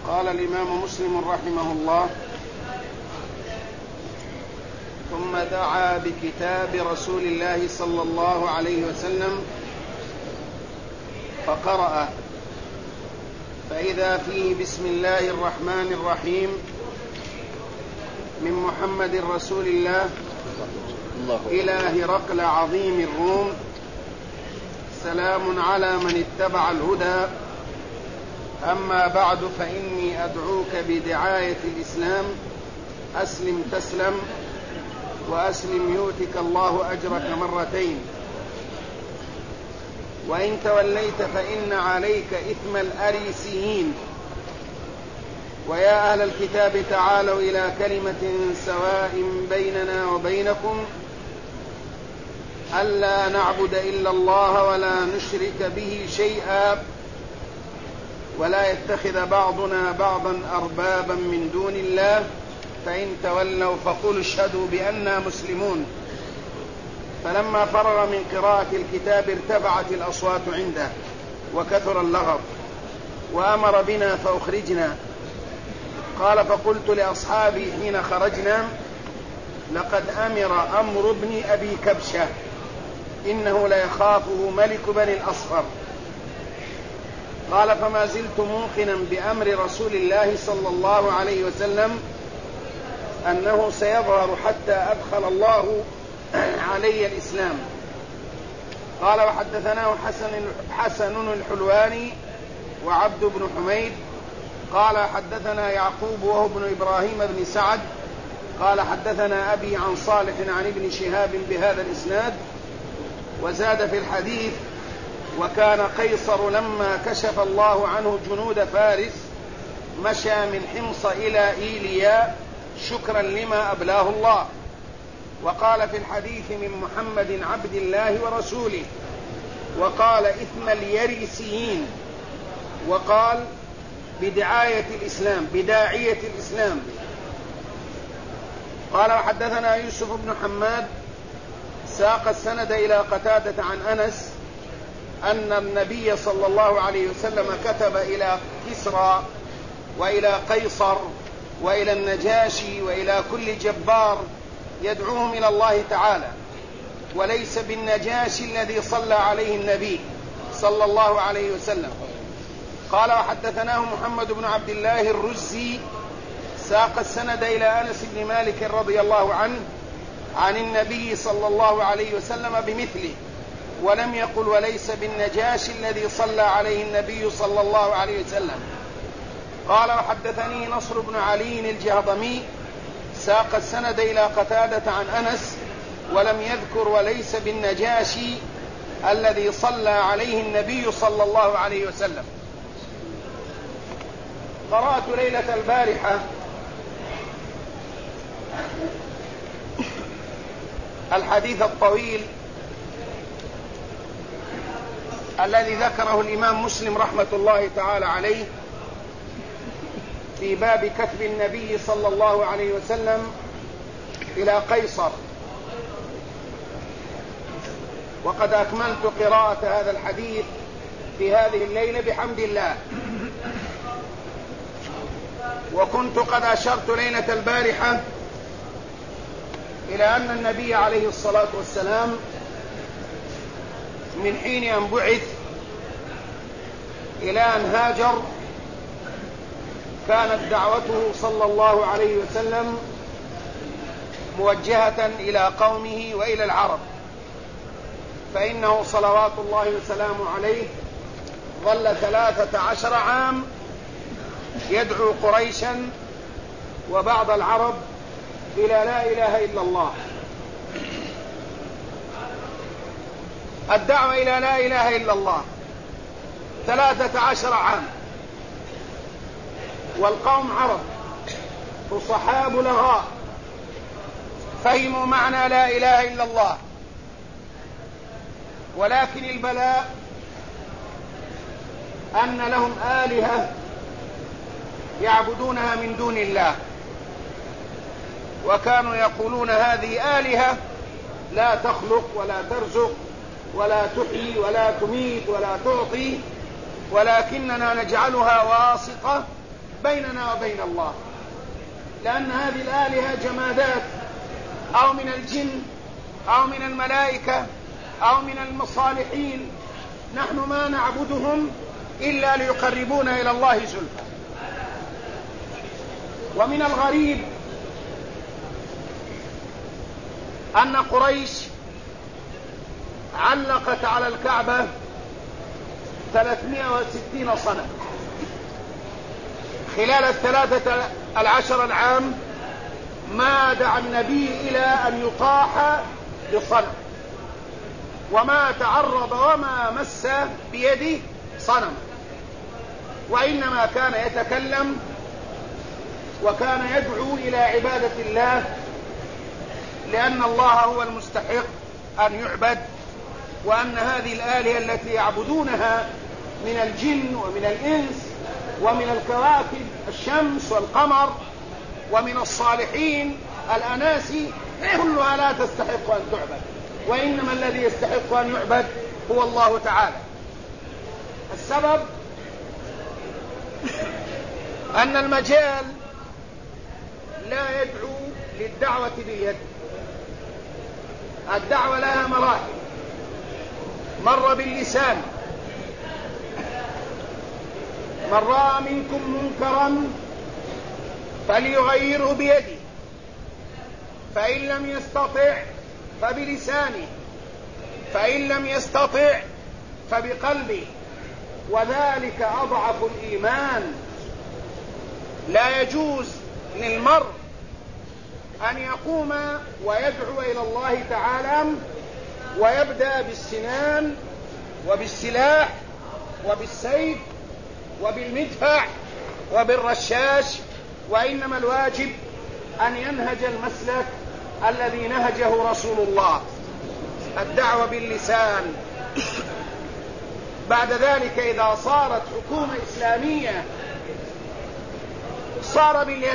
قال الإمام مسلم رحمه الله: ثم دعا بكتاب رسول الله صلى الله عليه وسلم فقرأ، فإذا فيه: بسم الله الرحمن الرحيم، من محمد رسول الله إلى هرقل عظيم الروم، سلام على من اتبع الهدى، أما بعد، فإني أدعوك بدعاية الإسلام، أسلم تسلم، وأسلم يؤتك الله أجرك مرتين، وإن توليت فإن عليك إثم الأريسيين. ويا أهل الكتاب تعالوا إلى كلمة سواء بيننا وبينكم ألا نعبد إلا الله ولا نشرك به شيئا ولا يتخذ بعضنا بعضا أربابا من دون الله، فإن تولوا فقولوا اشهدوا بأننا مسلمون. فلما فرغ من قراءة الكتاب ارتفعت الأصوات عنده وكثر اللغط، وأمر بنا فأخرجنا. قال: فقلت لأصحابي حين خرجنا: لقد أمر أمر ابن أبي كبشة، إنه ليخافه ملك بني الأصفر. قال: فما زلت موقنا بأمر رسول الله صلى الله عليه وسلم أنه سيظهر حتى أدخل الله علي الإسلام. قال: وحدثناه حسن الحلواني وعبد بن حميد قال: حدثنا يعقوب وهو ابن إبراهيم بن سعد قال: حدثنا أبي عن صالح عن ابن شهاب بهذا الإسناد، وزاد في الحديث: وكان قيصر لما كشف الله عنه جنود فارس مشى من حمص إلى إيليا شكرا لما أبلاه الله. وقال في الحديث: من محمد عبد الله ورسوله. وقال: إثم اليريسيين. وقال: بداعية الإسلام. قال: وحدثنا يوسف بن حماد ساق السند إلى قتادة عن أنس أن النبي صلى الله عليه وسلم كتب إلى كسرى وإلى قيصر وإلى النجاشي وإلى كل جبار يدعوهم إلى الله تعالى، وليس بالنجاشي الذي صلى عليه النبي صلى الله عليه وسلم. قال: وحدثناه محمد بن عبد الله الرزي ساق السند إلى أنس بن مالك رضي الله عنه عن النبي صلى الله عليه وسلم بمثله، ولم يقل: وليس بالنجاشي الذي صلى عليه النبي صلى الله عليه وسلم. قال: وحدثني نصر بن علي الجهضمي ساق السند إلى قتادة عن أنس ولم يذكر: وليس بالنجاشي الذي صلى عليه النبي صلى الله عليه وسلم. قرأت ليلة البارحة الحديث الطويل الذي ذكره الإمام مسلم رحمة الله تعالى عليه في باب كتب النبي صلى الله عليه وسلم إلى قيصر، وقد أكملت قراءة هذا الحديث في هذه الليلة بحمد الله. وكنت قد أشرت ليلة البارحة إلى أن النبي عليه الصلاة والسلام من حين أن بعث إلى أن هاجر كانت دعوته صلى الله عليه وسلم موجهة إلى قومه وإلى العرب، فإنه صلوات الله وسلامه عليه ظل 13 عام يدعو قريشا وبعض العرب إلى لا إله إلا الله. الدعوة إلى لا إله إلا الله 13 عام، والقوم عرب فصحاء بلغاء فهموا معنى لا إله إلا الله، ولكن البلاء أن لهم آلهة يعبدونها من دون الله، وكانوا يقولون: هذه آلهة لا تخلق ولا ترزق ولا تحيي ولا تميت ولا تعطي، ولكننا نجعلها واسطة بيننا وبين الله، لأن هذه الآلهة جمادات أو من الجن أو من الملائكة أو من المصالحين، نحن ما نعبدهم إلا ليقربونا إلى الله زلفى. ومن الغريب أن قريش علقت على الكعبة 360 صنم خلال 13 العام، ما دعا النبي إلى أن يطاح بصنم، وما تعرض وما مس بيده صنم، وإنما كان يتكلم وكان يدعو إلى عبادة الله، لأن الله هو المستحق أن يعبد، وأن هذه الآلهة التي يعبدونها من الجن ومن الإنس ومن الكواكب الشمس والقمر ومن الصالحين الأناسي كلها لا تستحق أن تعبد، وإنما الذي يستحق أن يعبد هو الله تعالى. السبب أن المجال لا يدعو للدعوة باليد، الدعوة لها مراحل، مر باللسان، من رأى منكم منكرا فليغيره بيده، فإن لم يستطع فبلسانه، فإن لم يستطع فبقلبه، وذلك أضعف الإيمان. لا يجوز للمرء أن يقوم ويدعو إلى الله تعالى ويبدأ بالسنان وبالسلاح وبالسيف وبالمدفع وبالرشاش، وإنما الواجب أن ينهج المسلك الذي نهجه رسول الله، الدعوة باللسان. بعد ذلك إذا صارت حكومة إسلامية صار باليد،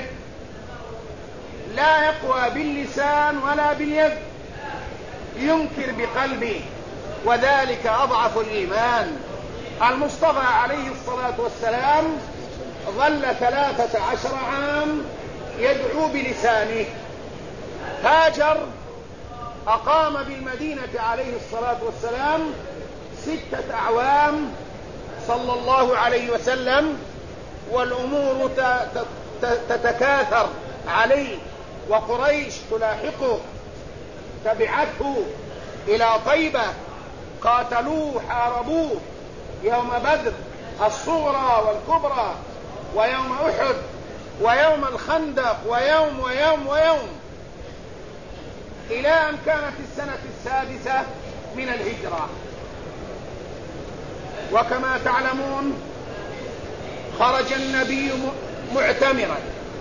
لا يقوى باللسان ولا باليد، ينكر بقلبه، وذلك أضعف الإيمان. المصطفى عليه الصلاة والسلام ظل 13 عام يدعو بلسانه. هاجر أقام بالمدينة عليه الصلاة والسلام 6 أعوام صلى الله عليه وسلم، والأمور تتكاثر عليه، وقريش تلاحقه، تبعته إلى طيبة، قاتلوه حاربوه يوم بدر الصغرى والكبرى، ويوم أحد، ويوم الخندق، ويوم ويوم ويوم، إلى أن كانت السنة 6 من الهجرة. وكما تعلمون خرج النبي معتمرا،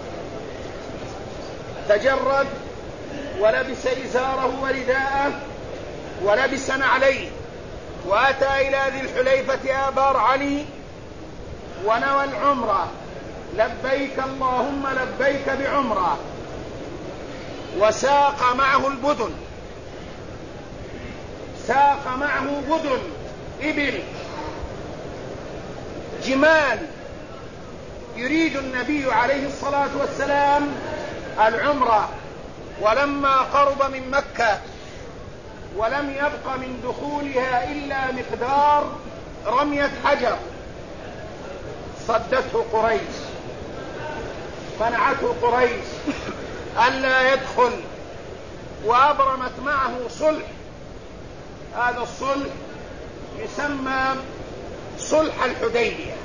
تجرد ولبس إزاره ورداءه ولبس نعليه، وأتى إلى ذي الحليفة آبار علي ونوى العمرة، لبيك اللهم لبيك بعمرة، وساق معه البدن، ساق معه بدن إبل جمال، يريد النبي عليه الصلاة والسلام العمرة. ولما قرب من مكة ولم يبق من دخولها إلا مقدار رمية حجر، صدته قريش، منعته قريش ألا يدخل، وأبرمت معه صلح. هذا الصلح يسمى صلح الحديبية.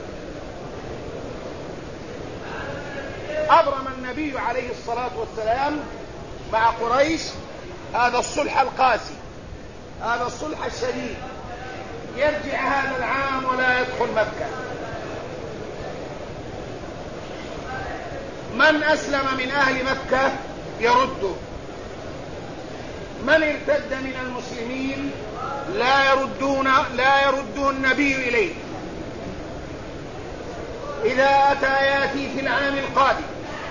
أبرم النبي عليه الصلاة والسلام مع قريش هذا الصلح القاسي، هذا الصلح الشديد، يرجع هذا العام ولا يدخل مكة. من أسلم من أهل مكة يرده، من ارتد من المسلمين لا يرده النبي إليه. إذا أتى يأتي في العام القادم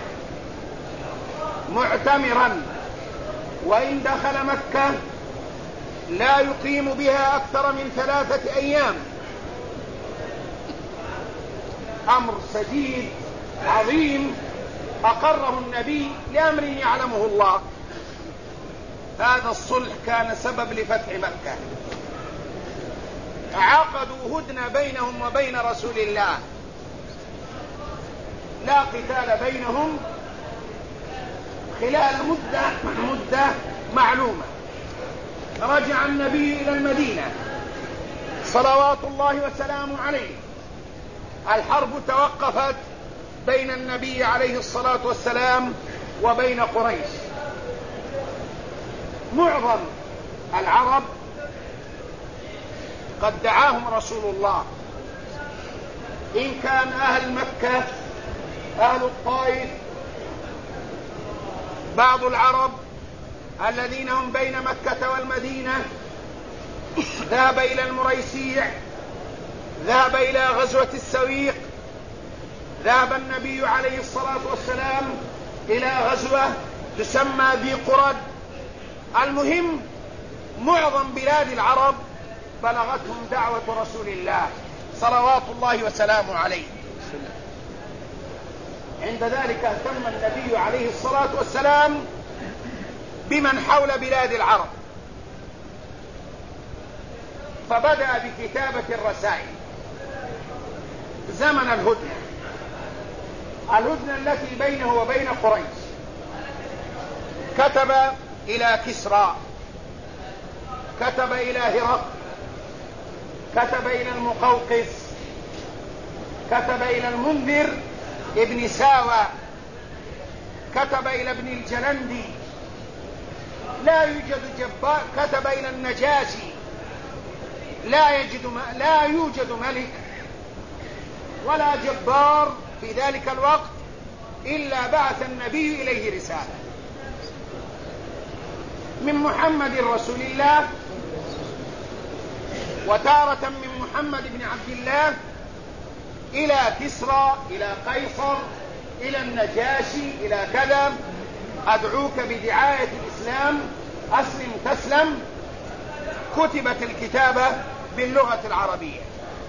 معتمرا، وإن دخل مكة لا يقيم بها أكثر من 3 أيام. أمر سديد عظيم أقره النبي لأمر يعلمه الله. هذا الصلح كان سبب لفتح مكة، عقدوا هدنة بينهم وبين رسول الله، لا قتال بينهم خلال مدة معلومة. رجع النبي إلى المدينة صلوات الله وسلامه عليه، الحرب توقفت بين النبي عليه الصلاة والسلام وبين قريش. معظم العرب قد دعاهم رسول الله، إن كان أهل مكة، أهل الطائف، بعض العرب الذين هم بين مكة والمدينة ذهب إلى المريسيع، ذهب إلى غزوة السويق، ذهب النبي عليه الصلاة والسلام إلى غزوة تسمى ذي قرد. المهم معظم بلاد العرب بلغتهم دعوة رسول الله صلوات الله وسلامه عليه. عند ذلك اهتم النبي عليه الصلاة والسلام بمن حول بلاد العرب، فبدأ بكتابة الرسائل زمن الهدنة التي بينه وبين قريش. كتب إلى كسرى، كتب إلى هرقل، كتب إلى المقوقس، كتب إلى المنذر ابن ساوى، كتب إلى ابن الجلندي، لا يوجد جبار، كتب إلى النجاشي، لا يوجد ملك ولا جبار في ذلك الوقت إلا بعث النبي إليه رسالة من محمد رسول الله، وتارة من محمد بن عبد الله إلى كسرى، إلى قيصر، إلى النجاشي، إلى كذا: أدعوك بدعاية الإسلام، أسلم تسلم. كتبت الكتابة باللغة العربية،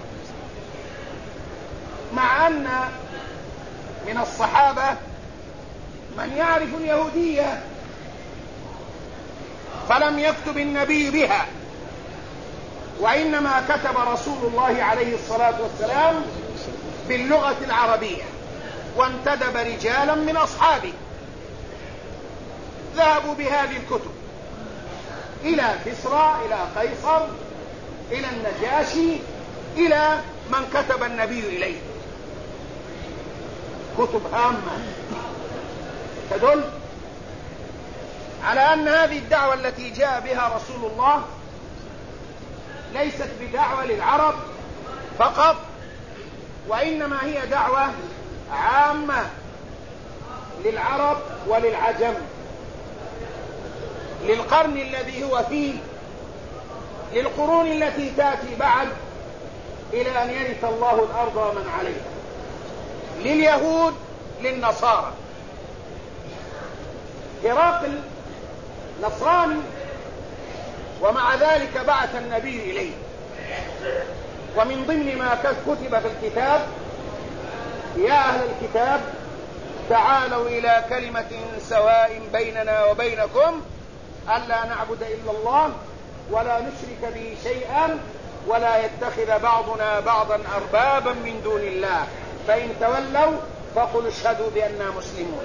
مع أن من الصحابة من يعرف اليهودية فلم يكتب النبي بها، وإنما كتب رسول الله عليه الصلاة والسلام باللغة العربية، وانتدب رجالا من أصحابه ذهبوا بهذه الكتب إلى كسرى، إلى قيصر، إلى النجاشي، إلى من كتب النبي إليه. كتب هامة تدل على أن هذه الدعوة التي جاء بها رسول الله ليست بدعوة للعرب فقط، وإنما هي دعوة عامة للعرب وللعجم، للقرن الذي هو فيه، للقرون التي تأتي بعد، إلى أن يرث الله الأرض ومن عليها، لليهود، للنصارى. هرقل نصراني، ومع ذلك بعث النبي إليه. ومن ضمن ما كتب في الكتاب: يا أهل الكتاب تعالوا إلى كلمة سواء بيننا وبينكم ألا نعبد إلا الله ولا نشرك به شيئا ولا يتخذ بعضنا بعضا أربابا من دون الله فإن تولوا فقل اشهدوا بأننا مسلمون.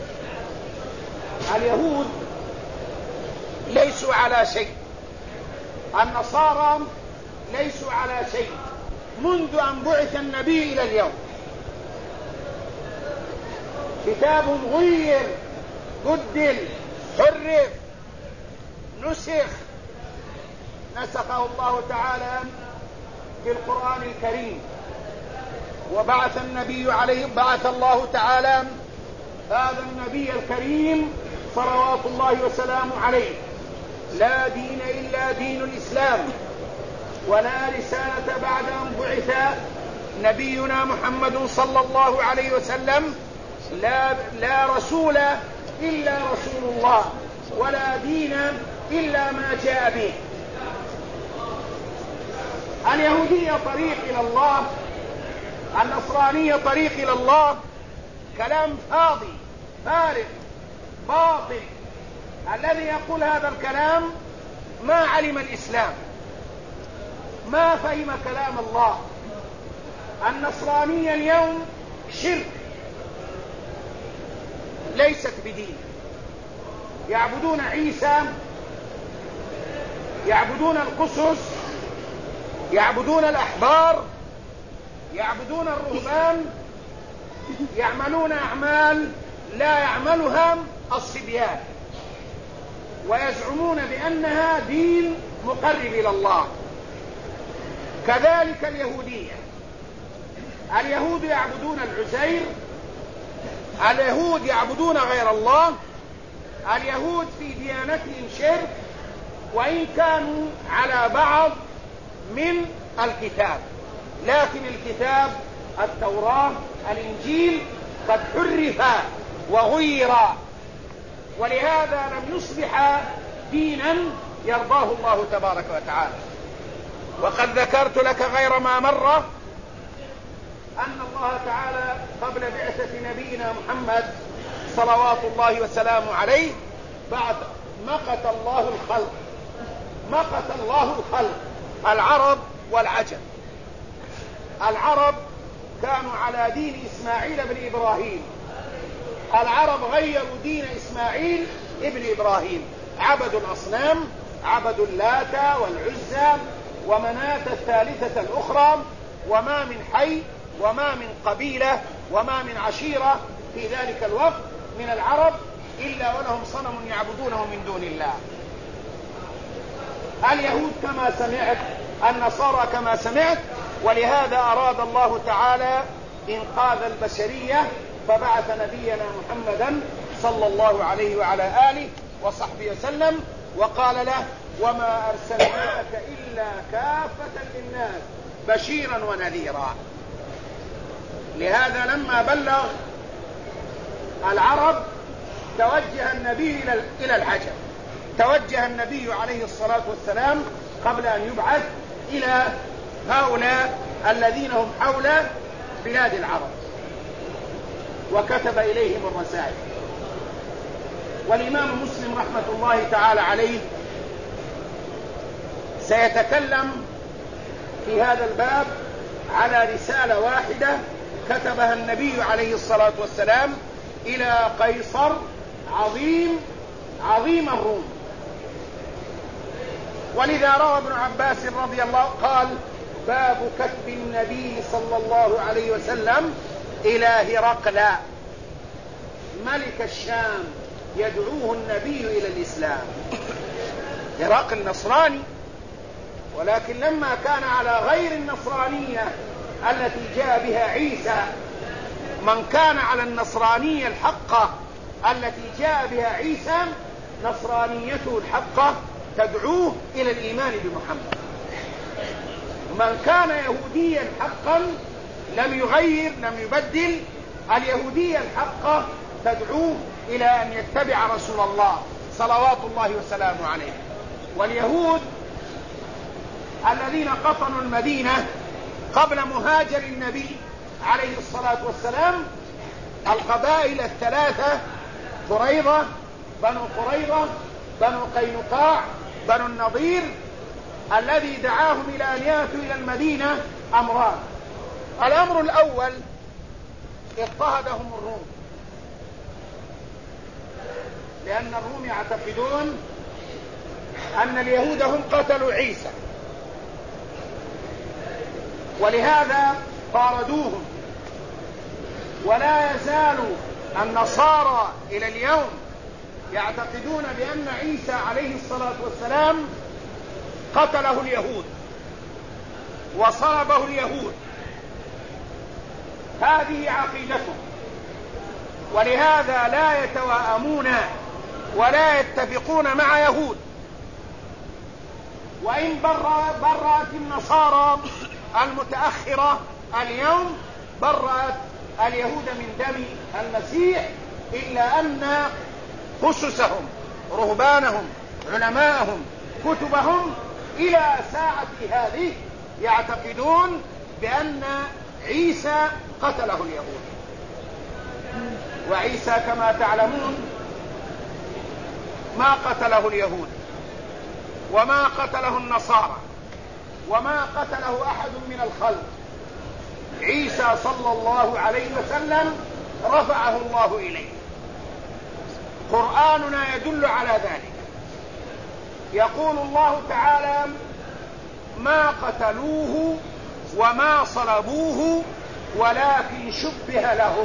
اليهود ليسوا على شيء، النصارى ليسوا على شيء منذ أن بعث النبي إلى اليوم. كتاب غير، بدل، حرف، نسخ، نسخه الله تعالى في القرآن الكريم، وبعث النبي عليه، بعث الله تعالى هذا النبي الكريم صلوات الله وسلامه عليه: لا دين إلا دين الإسلام، ولا رسالة بعد أن بعث نبينا محمد صلى الله عليه وسلم، لا رسول إلا رسول الله، ولا دين إلا ما جاء به. اليهودية طريق إلى الله، النصرانية طريق إلى الله، كلام فاضي فارغ باطل. الذي يقول هذا الكلام ما علم الإسلام، ما فهم كلام الله. النصرانية اليوم شرك، ليست بدين. يعبدون عيسى، يعبدون القسس، يعبدون الأحبار، يعبدون الرهبان، يعملون أعمال لا يعملها الصبيان، ويزعمون بأنها دين مقرب إلى الله. كذلك اليهودية، اليهود يعبدون العزير، اليهود يعبدون غير الله، اليهود في ديانتهم شرك، وإن كانوا على بعض من الكتاب، لكن الكتاب التوراة الإنجيل قد حرف وغير، ولهذا لم يصبح دينا يرضاه الله تبارك وتعالى. وقد ذكرت لك غير ما مرة أن الله تعالى قبل بعثة نبينا محمد صلوات الله وسلامه عليه بعد مقت الله الخلق، مقت الله الخلق، العرب والعجم. العرب كانوا على دين إسماعيل بن إبراهيم، العرب غيروا دين إسماعيل ابن إبراهيم، عبدوا الأصنام، عبدوا اللات والعزى ومناة الثالثة الأخرى، وما من حي وما من قبيلة وما من عشيرة في ذلك الوقت من العرب إلا ولهم صنم يعبدونه من دون الله. اليهود كما سمعت، النصارى كما سمعت، ولهذا أراد الله تعالى إنقاذ البشرية فبعث نبينا محمدا صلى الله عليه وعلى آله وصحبه وسلم وقال له: وما أرسلناك إلا كافة للناس بشيرا ونذيرا. لهذا لما بلغ العرب توجه النبي إلى العجم، توجه النبي عليه الصلاة والسلام قبل أن يبعث إلى هؤلاء الذين هم حول بلاد العرب، وكتب إليهم الرسائل. والإمام مسلم رحمة الله تعالى عليه سيتكلم في هذا الباب على رسالة واحدة كتبها النبي عليه الصلاة والسلام إلى قيصر عظيم الروم. ولذا روى ابن عباس رضي الله قال: باب كتب النبي صلى الله عليه وسلم إلى هرقل ملك الشام يدعوه النبي إلى الإسلام. هرقل نصراني، ولكن لما كان على غير النصرانية التي جاء بها عيسى، من كان على النصرانية الحقة التي جاء بها عيسى نصرانيته الحقة تدعوه إلى الإيمان بمحمد. من كان يهوديا حقا لم يغير لم يبدل، اليهودية الحقة تدعوه إلى أن يتبع رسول الله صلوات الله وسلامه عليه. واليهود الذين قطنوا المدينة قبل مهاجر النبي عليه الصلاة والسلام القبائل الثلاثة: قريظة، بنو قريظة، بنو قينقاع، بنو النضير، الذي دعاهم إلى أن يأتوا إلى المدينة أمران. الأمر الأول: اضطهدهم الروم، لأن الروم يعتقدون أن اليهود هم قتلوا عيسى، ولهذا طاردوهم. ولا يزال النصارى إلى اليوم يعتقدون بأن عيسى عليه الصلاة والسلام قتله اليهود وصلبه اليهود، هذه عقيدتهم. ولهذا لا يتواءمون ولا يتفقون مع يهود. وإن برأت النصارى المتأخرة اليوم برأت اليهود من دم المسيح، إلا أن خصوصهم، رهبانهم، علماءهم، كتبهم إلى ساعة هذه يعتقدون بأن عيسى قتله اليهود. وعيسى كما تعلمون ما قتله اليهود وما قتله النصارى وما قتله أحد من الخلق. عيسى صلى الله عليه وسلم رفعه الله إليه. قرآننا يدل على ذلك. يقول الله تعالى: ما قتلوه وما صلبوه ولكن شبه لهم.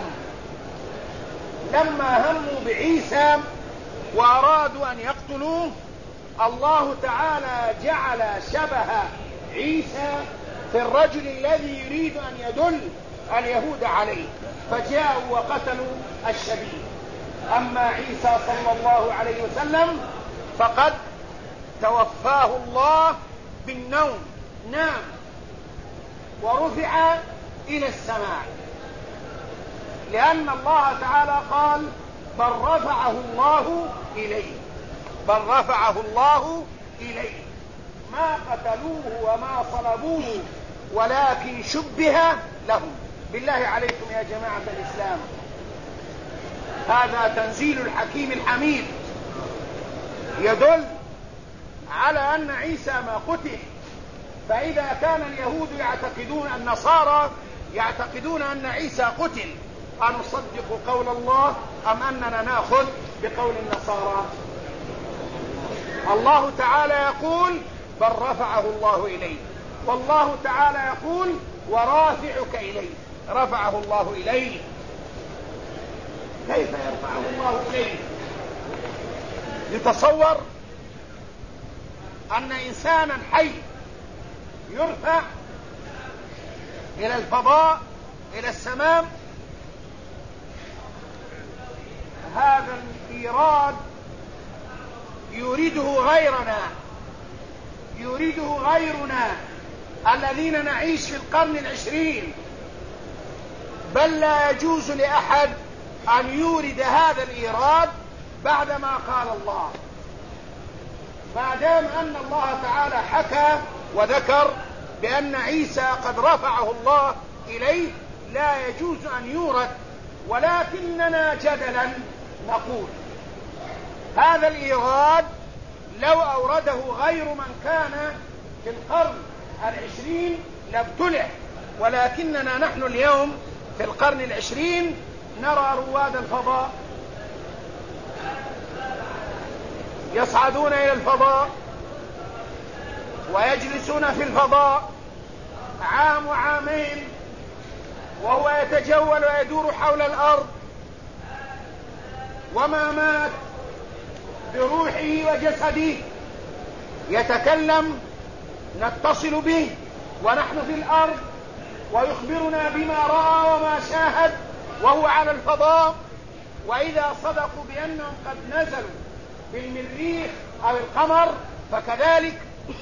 لما هموا بعيسى وأرادوا أن يقتلوه، الله تعالى جعل شبه عيسى في الرجل الذي يريد أن يدل اليهود عليه، فجاءوا وقتلوا الشبيه. أما عيسى صلى الله عليه وسلم فقد توفاه الله بالنوم، نام ورفع إلى السماء، لأن الله تعالى قال: بل رفعه الله إليه. بل رفعه الله إليه. ما قتلوه وما صلبوه ولكن شبه لهم. بالله عليكم يا جماعة الإسلام، هذا تنزيل الحكيم الحميد يدل على أن عيسى ما قتل. فإذا كان اليهود يعتقدون، النصارى يعتقدون أن عيسى قتل، أنصدق قول الله أم أننا نأخذ بقول النصارى؟ الله تعالى يقول: بل رفعه الله إليه، والله تعالى يقول: ورافعك إليه. رفعه الله إليه. كيف يرفعه الله إليه؟ يتصور أن إنسانا حي يرفع إلى الفضاء، إلى السماء؟ هذا الإيراد يريده غيرنا، يريده غيرنا الذين نعيش في القرن العشرين. بل لا يجوز لأحد أن يورد هذا الإيراد بعدما قال الله. ما دام أن الله تعالى حكى وذكر بأن عيسى قد رفعه الله إليه، لا يجوز أن يورد. ولكننا جدلا نقول هذا الإيراد لو أورده غير من كان في القرن العشرين لابتلع، ولكننا نحن اليوم في القرن العشرين نرى رواد الفضاء يصعدون إلى الفضاء ويجلسون في الفضاء عام وعامين وهو يتجول ويدور حول الأرض، وما مات بروحه وجسده، يتكلم، نتصل به ونحن في الأرض، ويخبرنا بما رأى وما شاهد وهو على الفضاء. وإذا صدقوا بأنهم قد نزلوا في المريخ أو القمر فكذلك.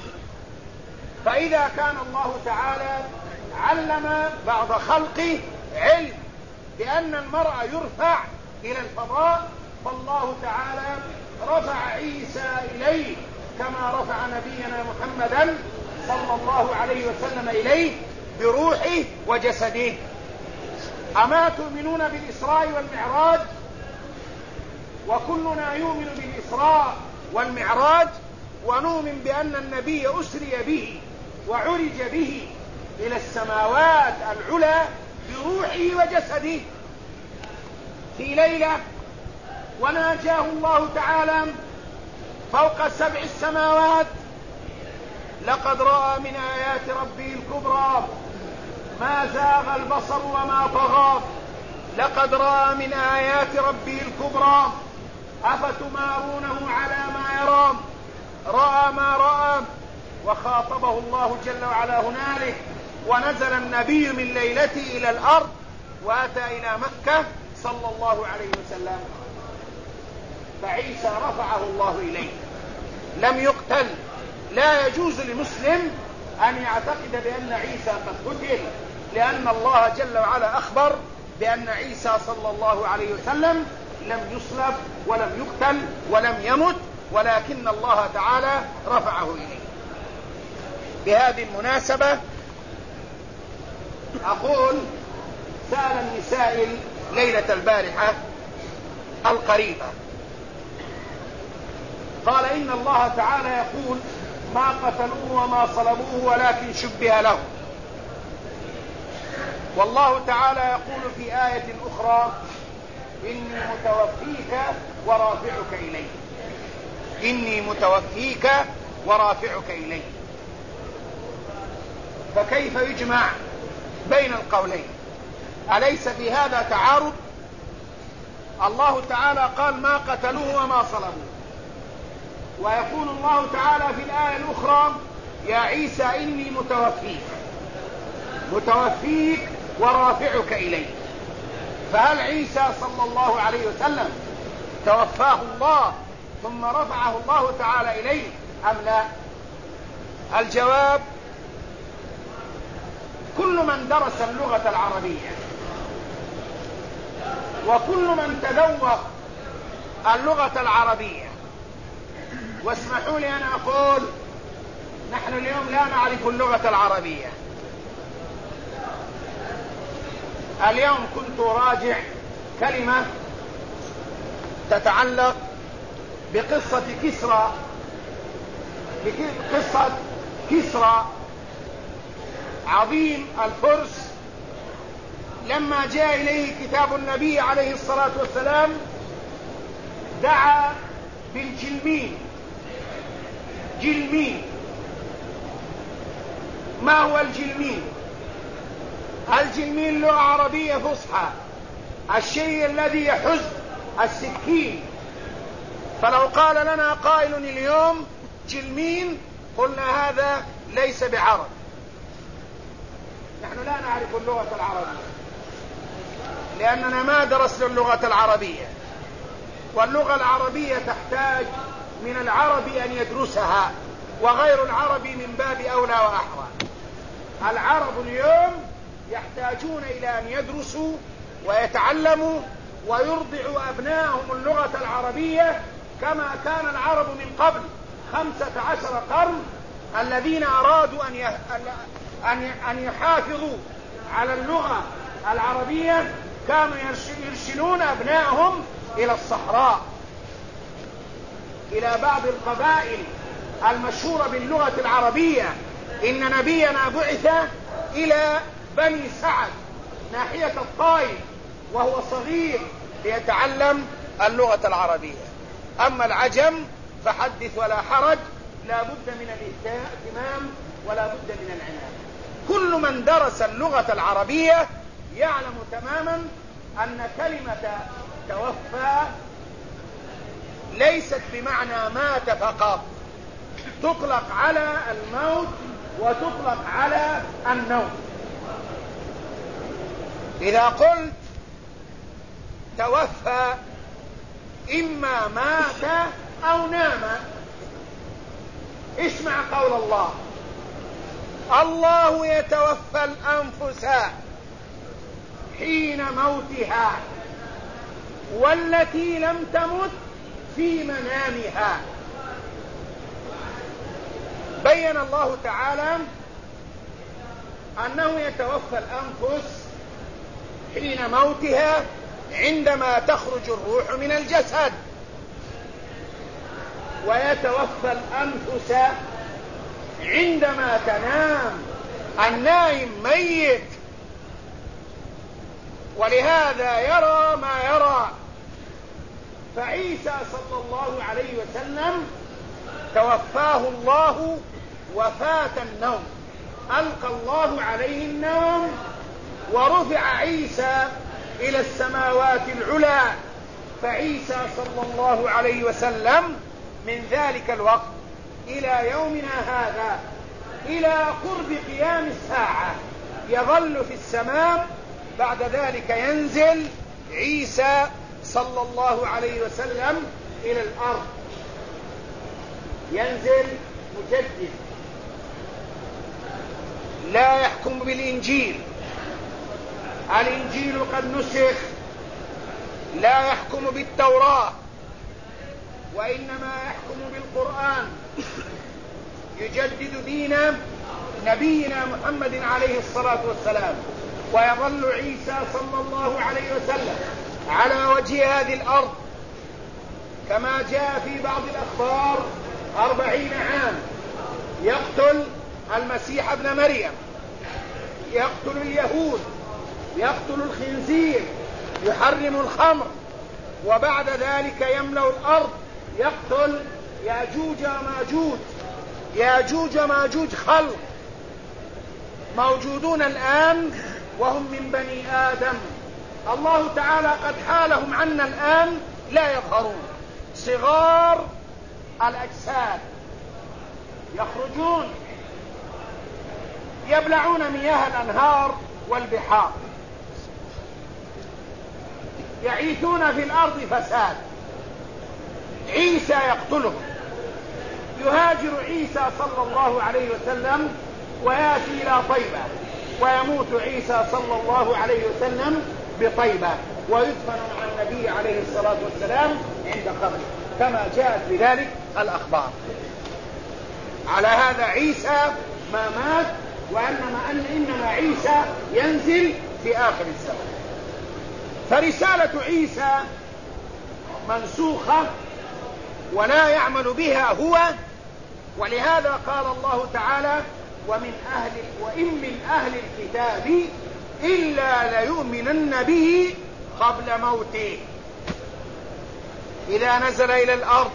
فإذا كان الله تعالى علم بعض خلقه علم بأن المرء يرفع إلى الفضاء، فالله تعالى رفع عيسى إليه كما رفع نبينا محمدا صلى الله عليه وسلم إليه بروحه وجسده. أما تؤمنون بالإسراء والمعراج؟ وكلنا يؤمن بالإسراء والمعراج، ونؤمن بأن النبي أسري به وعرج به إلى السماوات العلى بروحه وجسده في ليلة، وناجاه الله تعالى فوق 7 السماوات. لقد رأى من آيات ربه الكبرى ما زاغ البصر وما طغى. لقد رأى من آيات ربه الكبرى أفتمارونه على ما يرى. رأى ما رأى، وخاطبه الله جل وعلا هنالك، ونزل النبي من ليلته إلى الأرض وأتى إلى مكة صلى الله عليه وسلم. فعيسى رفعه الله إليه، لم يقتل. لا يجوز لمسلم أن يعتقد بأن عيسى قد قتل، لأن الله جل وعلا أخبر بأن عيسى صلى الله عليه وسلم لم يصلب ولم يقتل ولم يمت، ولكن الله تعالى رفعه إليه. بهذه المناسبة أقول: سألني سائل ليلة البارحة القريبة. قال إن الله تعالى يقول ما قتلوه وما صلبوه ولكن شبه لهم. والله تعالى يقول في آية أخرى إني متوفيك ورافعك إلي. إني متوفيك ورافعك إلي. فكيف يجمع بين القولين؟ أليس في هذا تعارض؟ الله تعالى قال ما قتلوه وما صلبوه، ويقول الله تعالى في الآية الأخرى يا عيسى إني متوفيك ورافعك إلي. فهل عيسى صلى الله عليه وسلم توفاه الله ثم رفعه الله تعالى إليه أم لا؟ الجواب كل من درس اللغة العربية وكل من تذوق اللغة العربية، واسمحوا لي أن أقول نحن اليوم لا نعرف اللغة العربية. اليوم كنت راجع كلمة تتعلق بقصة كسرى عظيم الفرس لما جاء إليه كتاب النبي عليه الصلاة والسلام دعا بالجلمين. جلمين، ما هو الجلمين؟ الجلمين لغة عربية فصحى، الشيء الذي يحز السكين. فلو قال لنا قائل اليوم جلمين قلنا هذا ليس بعرب. نحن لا نعرف اللغة العربية لأننا ما درسنا اللغة العربية، واللغة العربية تحتاج من العرب أن يدرسها، وغير العرب من باب أولى وأحرى. العرب اليوم يحتاجون إلى أن يدرسوا ويتعلموا ويرضعوا أبنائهم اللغة العربية كما كان العرب من قبل 15 قرن الذين أرادوا أن يحافظوا على اللغة العربية كانوا يرسلون أبنائهم إلى الصحراء، إلى بعض القبائل المشهورة باللغة العربية. إن نبينا بعث إلى بني سعد ناحية الطائف وهو صغير ليتعلم اللغة العربية. أما العجم فحدث ولا حرج، لا بد من الاهتمام ولا بد من العناية. كل من درس اللغة العربية يعلم تماما أن كلمة توفى ليست بمعنى مات فقط، تطلق على الموت وتطلق على النوم. إذا قلت توفى إما مات أو نام. اسمع قول الله: الله يتوفى الأنفس حين موتها والتي لم تمت في منامها. بين الله تعالى أنه يتوفى الأنفس حين موتها عندما تخرج الروح من الجسد، ويتوفى الأنفس عندما تنام. النائم ميت، ولهذا يرى ما يرى. فعيسى صلى الله عليه وسلم توفاه الله وفاة النوم، ألقى الله عليه النوم ورفع عيسى إلى السماوات العلى. فعيسى صلى الله عليه وسلم من ذلك الوقت إلى يومنا هذا إلى قرب قيام الساعة يظل في السماء، بعد ذلك ينزل عيسى صلى الله عليه وسلم إلى الأرض، ينزل مجدد، لا يحكم بالإنجيل. الإنجيل قد نسخ، لا يحكم بالتوراة، وإنما يحكم بالقرآن، يجدد دين نبينا محمد عليه الصلاة والسلام. ويظل عيسى صلى الله عليه وسلم على وجه هذه الأرض كما جاء في بعض الأخبار 40 عام يقتل المسيح ابن مريم، يقتل اليهود، يقتل الخنزير، يحرم الخمر، وبعد ذلك يملأ الأرض يقتل ياجوج وماجوج. ياجوج وماجوج خلق موجودون الآن وهم من بني آدم، الله تعالى قد حالهم عنا الآن لا يظهرون، صغار الأجساد يخرجون يبلعون مياه الأنهار والبحار، يعيثون في الأرض فساد. عيسى يقتلهم، يهاجر عيسى صلى الله عليه وسلم ويأتي إلى طيبة، ويموت عيسى صلى الله عليه وسلم بطيبة، ويدفن مع النبي عليه الصلاة والسلام عند قبره كما جاءت بذلك الأخبار. على هذا عيسى ما مات، إنما عيسى ينزل في آخر الزمان. فرسالة عيسى منسوخة ولا يعمل بها هو، ولهذا قال الله تعالى: وإن من أهل الكتاب إلا ليؤمنن به قبل موته. إذا نزل إلى الأرض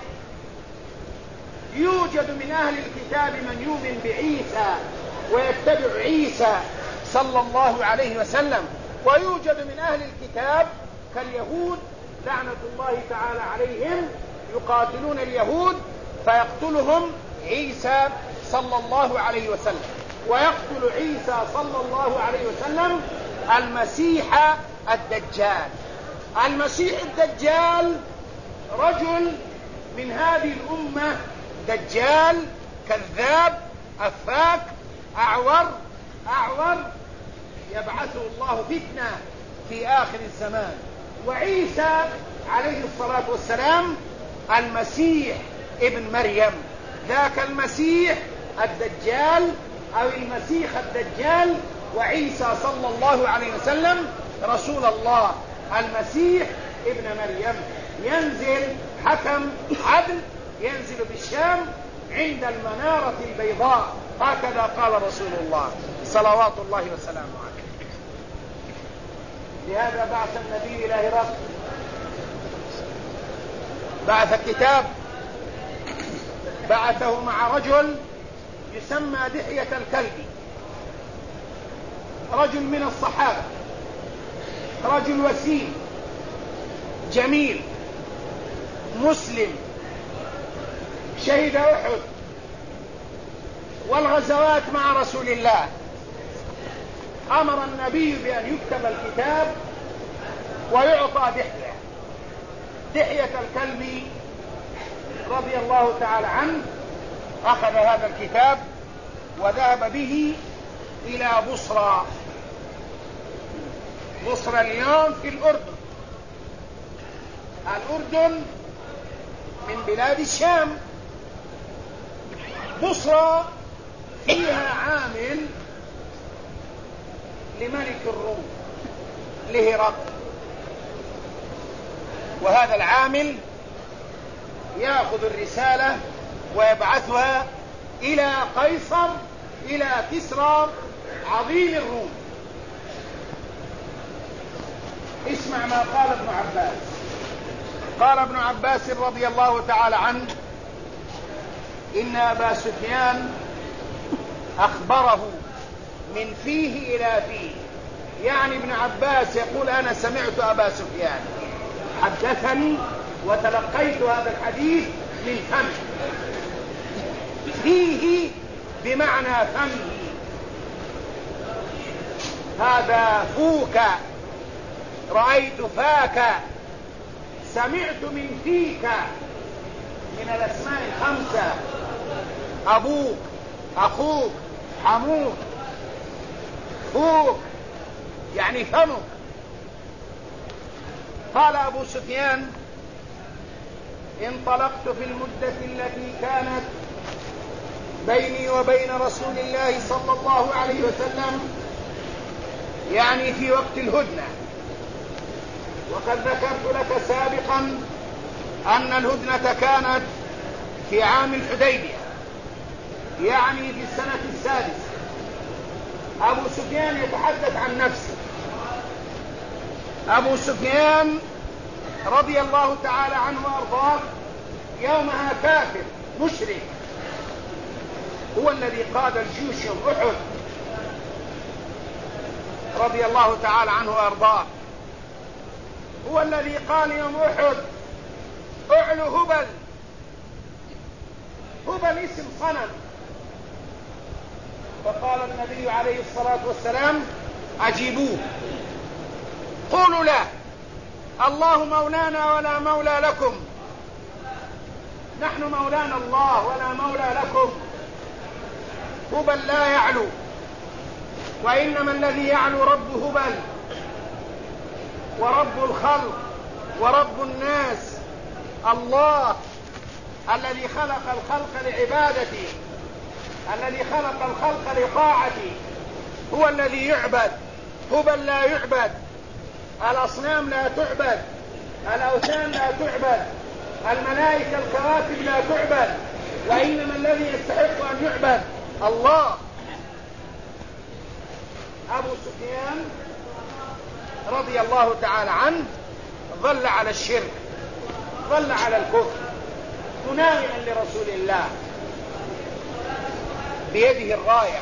يوجد من أهل الكتاب من يؤمن بعيسى ويتبع عيسى صلى الله عليه وسلم، ويوجد من أهل الكتاب كاليهود لعنة الله تعالى عليهم يقاتلون اليهود فيقتلهم عيسى صلى الله عليه وسلم، ويقتل عيسى صلى الله عليه وسلم المسيح الدجال. المسيح الدجال رجل من هذه الأمة، دجال كذاب أفاك أعور يبعثه الله فتنة في آخر الزمان. وعيسى عليه الصلاة والسلام المسيح ابن مريم، ذاك المسيح الدجال أو المسيح الدجال، وعيسى صلى الله عليه وسلم رسول الله المسيح ابن مريم. ينزل حكم عدل، ينزل بالشام عند المنارة البيضاء، هكذا قال رسول الله صلوات الله وسلامه عليه. لهذا بعث النبي إلى هرقل، بعث كتاب، بعثه مع رجل يسمى دحية الكلبي، رجل من الصحابة، رجل وسيم جميل مسلم، شهد أحد والغزوات مع رسول الله. أمر النبي بأن يكتب الكتاب ويعطى دحية الكلبي رضي الله تعالى عنه. أخذ هذا الكتاب وذهب به إلى بصرى اليوم في الأردن. الأردن من بلاد الشام. بصرى فيها عامل لملك الروم لهرقل، وهذا العامل يأخذ الرسالة ويبعثها إلى قيصر، إلى كسرى عظيم الروم. اسمع ما قال ابن عباس. قال ابن عباس رضي الله تعالى عنه: إن أبا سفيان أخبره من فيه إلى فيه. يعني ابن عباس يقول: أنا سمعت أبا سفيان حدثني وتلقيت هذا الحديث من فمه. فيه بمعنى فمه، هذا فوك، رأيت فاك، سمعت من فيك، من الأسماء الخمسة: أبوك، أخوك، حموك، فوك، يعني فمك. قال أبو سفيان: انطلقت في المدة التي كانت بيني وبين رسول الله صلى الله عليه وسلم، يعني في وقت الهدنة. وقد ذكرت لك سابقا أن الهدنة كانت في عام الحديبية، يعني في السنة السادسة. أبو سفيان يتحدث عن نفسه. أبو سفيان رضي الله تعالى عنه وأرضاه يومها كافر مشرك، هو الذي قاد الجيوش يوم أحد رضي الله تعالى عنه وأرضاه. هو الذي قال يوم أحد: اعلوا هبل. هبل اسم صنم. فقال النبي عليه الصلاة والسلام: أجيبوه، قولوا له الله مولانا ولا مولى لكم، نحن مولانا الله ولا مولى لكم. هبل لا يعلو، وإنما الذي يعلو رب هبل ورب الخلق ورب الناس، الله الذي خلق الخلق لعبادته، الذي خلق الخلق لطاعته، هو الذي يعبد. هبل لا يعبد، الأصنام لا تعبد، الأوثان لا تعبد، الملائكة الكواكب لا تعبد، وإنما الذي يستحق أن يعبد الله. أبو سفيان رضي الله تعالى عنه ظل على الشرك، ظل على الكفر، مناوئا لرسول الله، بيده الراية،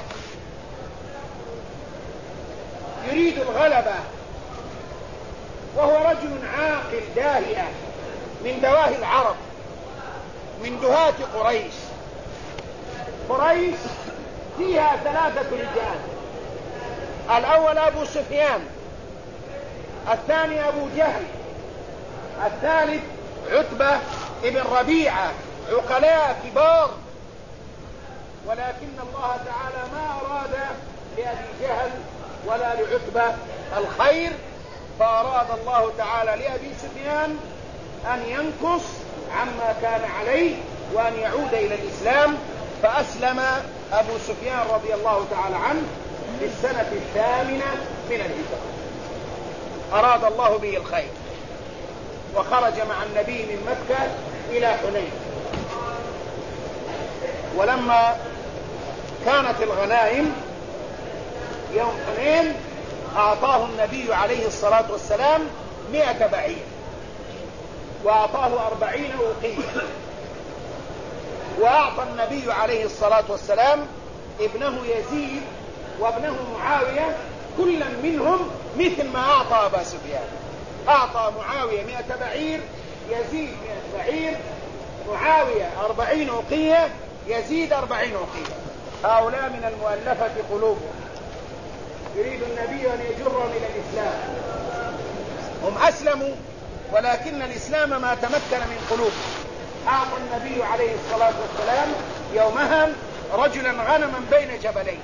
يريد الغلبة، وهو رجل عاقل داهية من دواهي العرب، من دهاة قريش. قريش فيها 3 رجال: الأول أبو سفيان، الثاني أبو جهل، الثالث عتبة ابن ربيعة، عقلاء كبار. ولكن الله تعالى ما أراد لأبي جهل ولا لعتبة الخير، فأراد الله تعالى لأبي سفيان أن ينقص عما كان عليه وأن يعود إلى الإسلام. فأسلم أبو سفيان رضي الله تعالى عنه في السنة 8 من الهجرة. أراد الله به الخير، وخرج مع النبي من مكة إلى حنين. ولما كانت الغنائم يوم حنين أعطاه النبي عليه الصلاة والسلام 100 بعير، وأعطاه 40 أوقية. وأعطى النبي عليه الصلاة والسلام ابنه يزيد وابنه معاوية كلا منهم مثل ما أعطى أبا سفيان. أعطى معاوية 100 بعير، يزيد 100 بعير، معاوية 40 أوقية، يزيد 40 أوقية. هؤلاء من المؤلفة قلوبهم، يريد النبي أن يجرهم إلى الإسلام. هم أسلموا ولكن الإسلام ما تمكن من قلوبهم. أعطى النبي عليه الصلاة والسلام يومها رجلا غنما بين جبلين.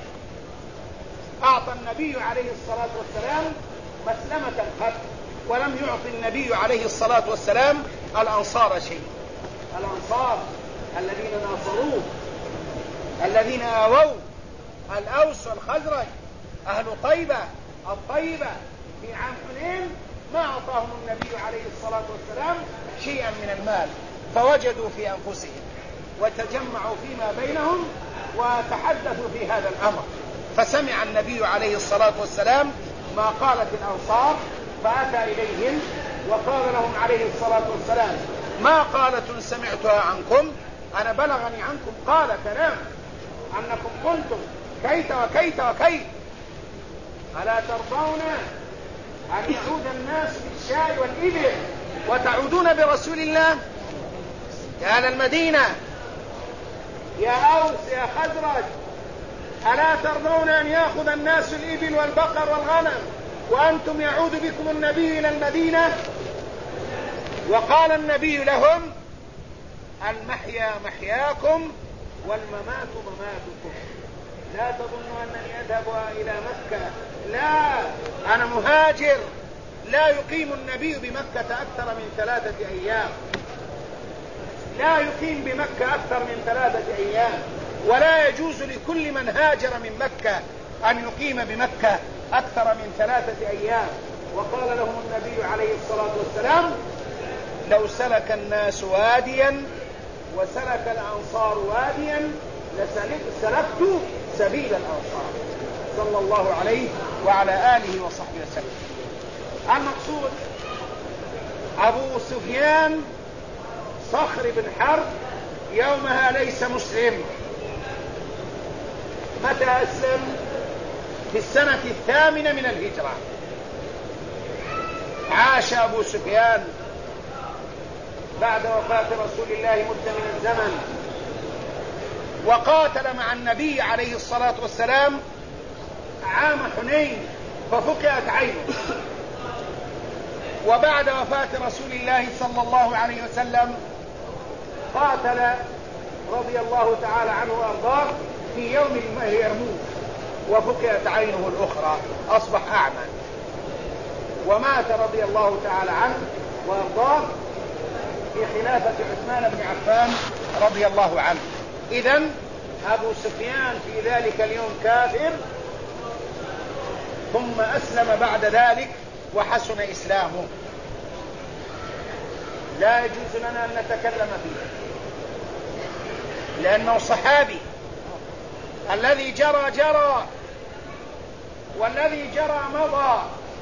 أعطى النبي عليه الصلاة والسلام مسلمة قط، ولم يعطي النبي عليه الصلاة والسلام الأنصار شيء. الأنصار الذين ناصروه، الذين آووا، الأوس والخزرج، أهل طيبة الطيبة في عام حنين، ما أعطاهم النبي عليه الصلاة والسلام شيئا من المال، فوجدوا في أنفسهم وتجمعوا فيما بينهم وتحدثوا في هذا الأمر. فسمع النبي عليه الصلاة والسلام ما قالت الأنصار، فأتى إليهم وقال لهم عليه الصلاة والسلام: ما قالة سمعتها عنكم؟ أنا بلغني عنكم قال كلام أنكم قلتم كيت وكيت وكيت، ألا ترضون أن يعود الناس بالشاء والإبل وتعودون برسول الله؟ يا أهل المدينة، يا أوس، يا خزرج، ألا ترضون أن يأخذ الناس الإبل والبقر والغنم وأنتم يعود بكم النبي إلى المدينة؟ وقال النبي لهم: المحيا محياكم والممات مماتكم، لا تظنوا أنني أذهب إلى مكة، لا، أنا مهاجر. لا يقيم النبي بمكة أكثر من 3 أيام، لا يقيم بمكة أكثر من 3 أيام، ولا يجوز لكل من هاجر من مكة أن يقيم بمكة أكثر من 3 أيام. وقال لهم النبي عليه الصلاة والسلام: لو سلك الناس واديا وسلك الأنصار واديا لسلكت سبيل الأنصار، صلى الله عليه وعلى آله وصحبه وسلم. المقصود أبو سفيان صخر بن حرب يومها ليس مسلم. متى أسلم؟ في السنة 8 من الهجرة. عاش أبو سفيان بعد وفاة رسول الله مدة من الزمن، وقاتل مع النبي عليه الصلاة والسلام عام حنين ففقئت عينه. وبعد وفاة رسول الله صلى الله عليه وسلم قاتل رضي الله تعالى عنه وأرضاه في يوم اليرموك وفقئت عينه الأخرى، أصبح أعمى، ومات رضي الله تعالى عنه وأرضاه في خلافة عثمان بن عفان رضي الله عنه. إذن أبو سفيان في ذلك اليوم كافر، ثم أسلم بعد ذلك وحسن إسلامه. لا يجوز لنا أن نتكلم فيه لأنه صحابي. الذي جرى جرى والذي جرى مضى.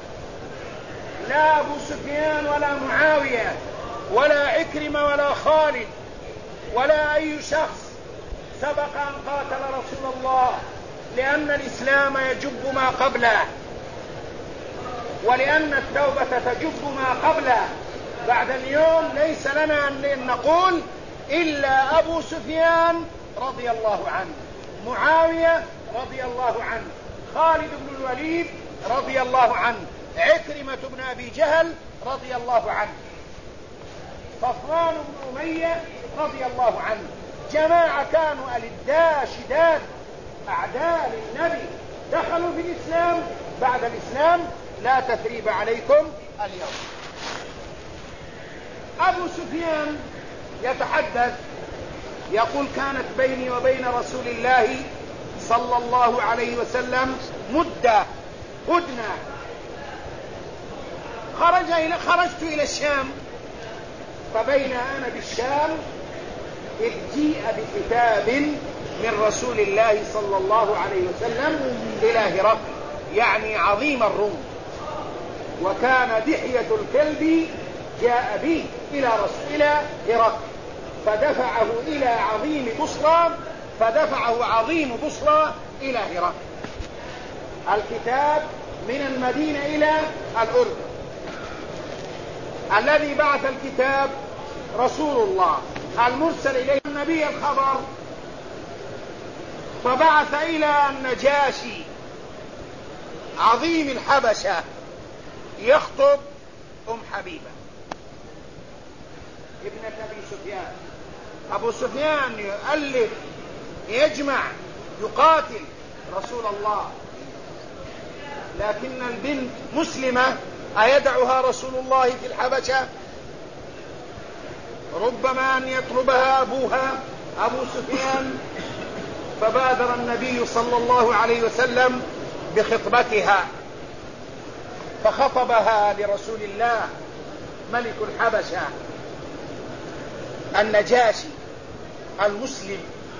لا أبو سفيان ولا معاوية ولا عكرمة ولا خالد ولا أي شخص سبق أن قاتل رسول الله، لأن الإسلام يجب ما قبله، ولأن التوبة تجب ما قبله. بعد اليوم ليس لنا أن نقول إلا أبو سفيان رضي الله عنه، معاوية رضي الله عنه، خالد بن الوليد رضي الله عنه، عكرمة بن أبي جهل رضي الله عنه، صفوان بن أمية رضي الله عنه. جماعة كانوا ألداء شداد أعداء للنبي دخلوا في الإسلام. بعد الإسلام لا تثريب عليكم اليوم. أبو سفيان يتحدث يقول: كانت بيني وبين رسول الله صلى الله عليه وسلم مدة هدنة، خرجت إلى الشام، فبين أنا بالشام إذ جيء بكتاب من رسول الله صلى الله عليه وسلم إلى هرقل، يعني عظيم الروم، وكان دحية الكلب جاء به إلى هرقل، فدفعه إلى عظيم بصرى إلى هرقل. الكتاب من المدينة إلى الأردن. الذي بعث الكتاب رسول الله، المرسل إليه النبي الخبر، فبعث إلى النجاشي عظيم الحبشة يخطب حبيبة ابنة أبي سفيان. أبو سفيان يؤلف، يجمع، يقاتل رسول الله، لكن البنت مسلمة، أيدعها رسول الله في الحبشة؟ ربما أن يطلبها أبوها أبو سفيان. فبادر النبي صلى الله عليه وسلم بخطبتها، فخطبها لرسول الله ملك الحبشة النجاشي المسلم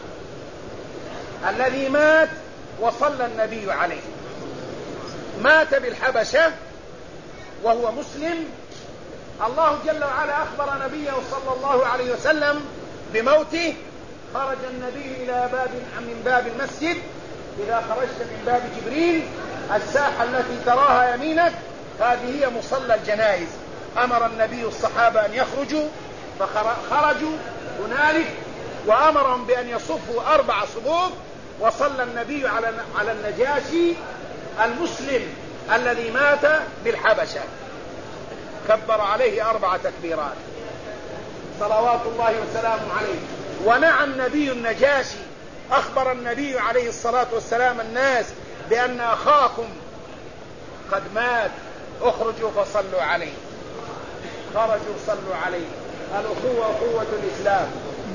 الذي مات وصلى النبي عليه. مات بالحبشة وهو مسلم. الله جل وعلا أخبر نبيه صلى الله عليه وسلم بموته. خرج النبي إلى من باب المسجد، إذا خرجت من باب جبريل الساحة التي تراها يمينك هذه هي مصلى الجنائز. أمر النبي الصحابة أن يخرجوا، فخرجوا هنالك وأمرهم بأن يصفوا 4 صفوف، وصلى النبي على النجاشي المسلم الذي مات بالحبشة، كبر عليه 4 تكبيرات صلوات الله وسلامه عليه. ونعى النبي النجاشي، أخبر النبي عليه الصلاة والسلام الناس بأن أخاكم قد مات، اخرجوا فصلوا عليه. خرجوا صلوا عليه. الأخوة أخوة الإسلام،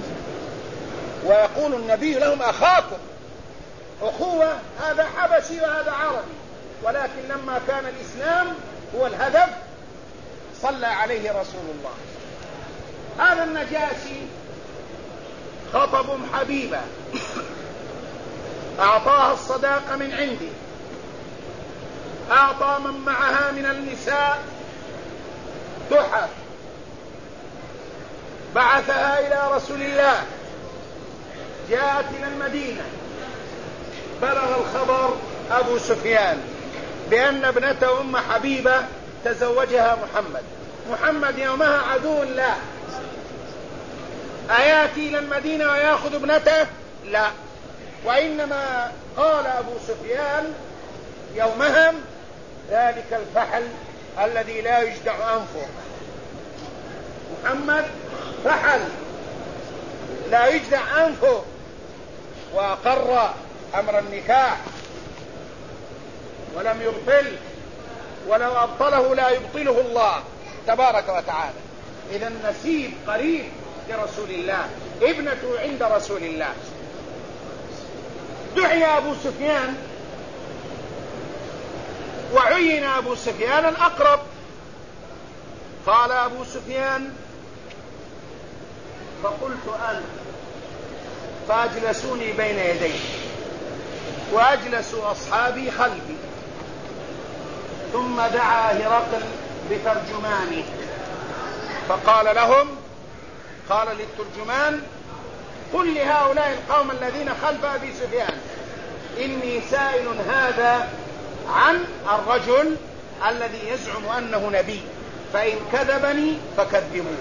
ويقول النبي لهم أخاكم. أخوة، هذا حبشي وهذا عربي، ولكن لما كان الإسلام هو الهدف صلى عليه رسول الله هذا النجاشي خطب حبيبة أعطاها الصداقة من عنده، أعطى من معها من النساء تحف، بعثها إلى رسول الله، جاءت إلى المدينة، بلغ الخبر أبو سفيان بأن ابنته أم حبيبة تزوجها محمد يومها عدو لا، أياتي إلى المدينة ويأخذ ابنته؟ لا، وإنما قال أبو سفيان يومها ذلك الفحل الذي لا يجدع أنفه، محمد فحل لا يجدع أنفه، وأقر أمر النكاح ولم يبطل، ولو أبطله لا يبطله الله تبارك وتعالى. إذا نسيب قريب لرسول الله، ابنته عند رسول الله. دعي أبو سفيان وعين أبو سفيان الأقرب، قال أبو سفيان فقلت أنا، فأجلسوني بين يديه وأجلس أصحابي خلفي، ثم دعا هرقل بترجمانه فقال لهم، قال للترجمان قل لهؤلاء القوم الذين خلف أبي سفيان إني سائل هذا عن الرجل الذي يزعم أنه نبي، فإن كذبني فكذبوه.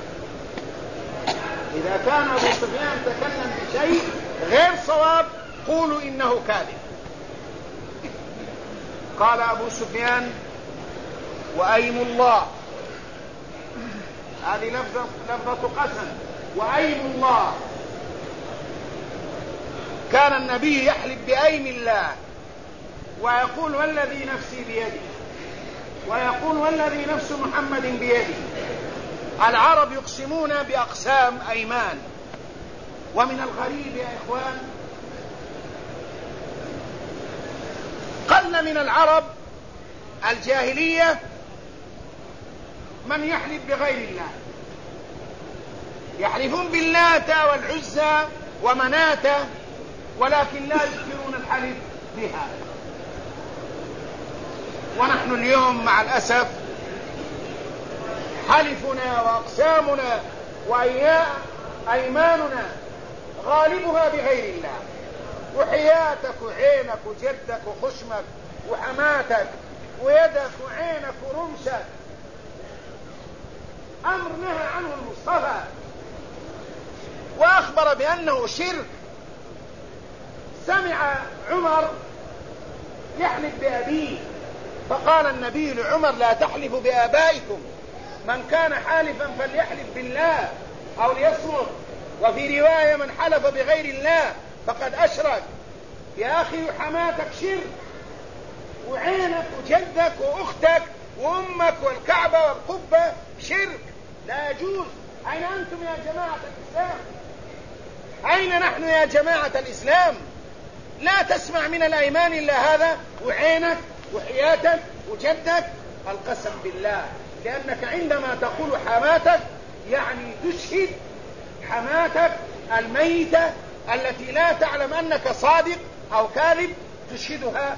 إذا كان أبو سفيان تكلم بشيء غير صواب قولوا إنه كاذب. قال أبو سفيان وأيم الله، هذه لفظة قسم، وأيم الله، كان النبي يحلف بأيم الله ويقول والذي نفسي بيدي، ويقول والذي نفس محمد بيدي. العرب يقسمون بأقسام أيمان، ومن الغريب يا إخوان قل من العرب الجاهلية من يحلف بغير الله، يحلفون باللات والعزى ومناة ولكن لا يذكرون الحلف بها. ونحن اليوم مع الأسف حلفنا وأقسامنا وأيماننا غالبها بغير الله، وحياتك وعينك وجدك وخشمك وحماتك ويدك وعينك ورمشك، أمر نهى عنه المصطفى وأخبر بأنه شرك. سمع عمر يحلف بأبيه فقال النبي لعمر لا تحلفوا بآبائكم، من كان حالفا فليحلف بالله أو ليصمت، وفي رواية من حلف بغير الله فقد أشرك. يا أخي حماتك شرك، وعينك وجدك وأختك وأمك والكعبة والقبة شرك، لا يجوز. أين أنتم يا جماعة الإسلام؟ أين نحن يا جماعة الإسلام؟ لا تسمع من الأيمان إلا هذا، وعينك وحياتك وجدك، القسم بالله، لأنك عندما تقول حماتك يعني تشهد حماتك الميتة التي لا تعلم أنك صادق أو كاذب، تشهدها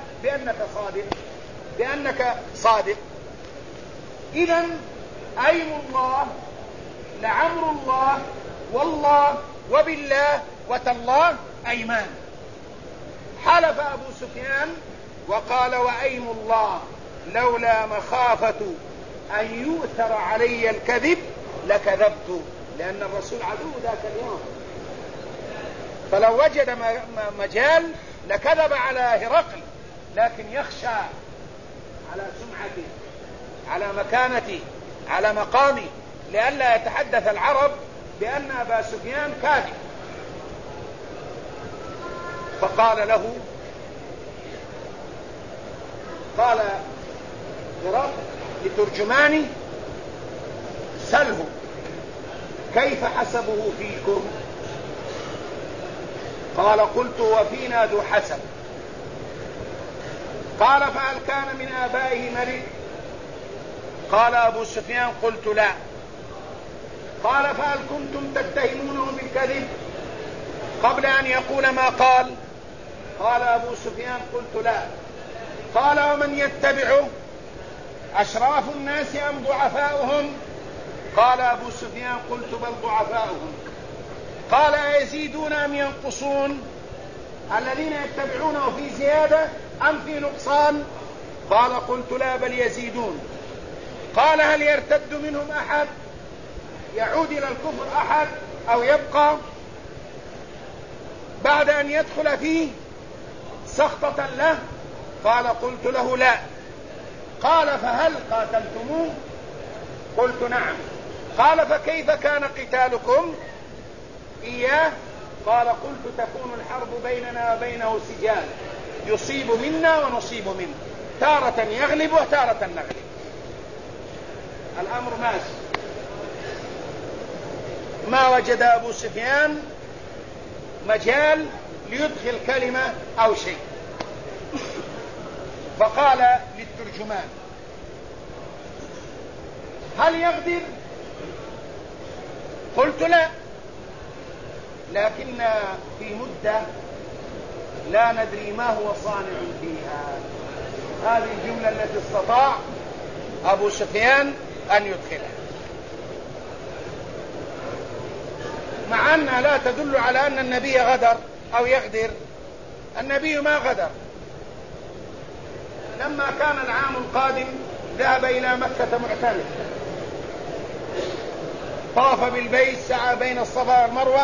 بأنك صادق. إذن أيم الله لعمر الله والله وبالله وتالله أيمان. حلف أبو سفيان وقال وأيم الله لولا مخافة أن يؤثر علي الكذب لكذبت، لأن الرسول عدو ذاك اليوم، فلو وجد مجال لكذب على هرقل، لكن يخشى على سمعته، على مكانته، على مقامه، لئلا يتحدث العرب بأن أبا سفيان كاذب. فقال له، قال هرقل لترجماني سله كيف حسبه فيكم؟ قال قلت وفينا ذو حسب. قال فهل كان من آبائه ملك؟ قال أبو سفيان قلت لا. قال فهل كنتم تتهمونه بالكذب قبل أن يقول ما قال؟ قال أبو سفيان قلت لا. قال ومن يتبعه أشراف الناس أم ضعفاؤهم؟ قال أبو سفيان قلت بل ضعفاؤهم. قال أيزيدون أم ينقصون؟ الذين يتبعونه في زيادة أم في نقصان؟ قال قلت لا بل يزيدون. قال هل يرتد منهم أحد يعود إلى الكفر أحد أو يبقى بعد أن يدخل فيه سخطة له؟ قال قلت له لا. قال فهل قاتلتموه؟ قلت نعم. قال فكيف كان قتالكم إياه؟ قال قلت تكون الحرب بيننا وبينه سجال يصيب منا ونصيب منه، تارة يغلب وتارة نغلب. الأمر ماشي. ما وجد أبو سفيان مجال ليدخل كلمة أو شيء، فقال للترجمان هل يغدر؟ قلت لا، لكن في مدة لا ندري ما هو صانع فيها. هذه الجملة التي استطاع أبو سفيان أن يدخلها، مع أنها لا تدل على أن النبي غدر أو يغدر. النبي ما غدر. لما كان العام القادم ذهب إلى مكة معتمر، طاف بالبيت، سعى بين الصفا والمروة،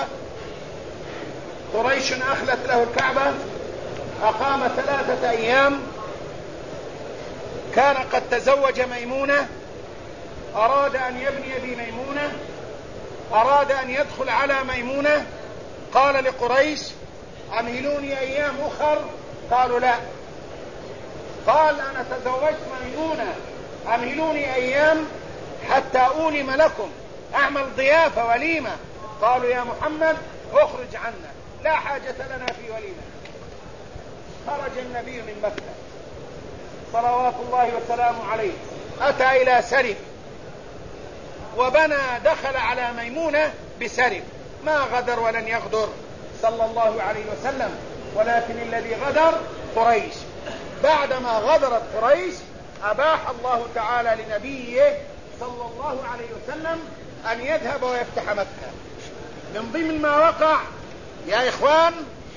قريش أخلت له الكعبة، أقام 3 أيام، كان قد تزوج ميمونة، أراد أن يبني بميمونة، أراد أن يدخل على ميمونة، قال لقريش أمهلوني أيام أخر، قالوا لا. قال أنا تزوجت ميمونة، أمهلوني أيام حتى أولم لكم، أعمل ضيافة وليمة. قالوا يا محمد اخرج عنا، لا حاجة لنا في وليمة. خرج النبي من مكة صلوات الله وسلامه عليه، أتى إلى سرف وبنى، دخل على ميمونة بسرف، ما غدر ولن يغدر صلى الله عليه وسلم، ولكن الذي غدر قريش. بعدما غدرت قريش أباح الله تعالى لنبيه صلى الله عليه وسلم أن يذهب ويفتح مكة. من ضمن ما وقع يا إخوان،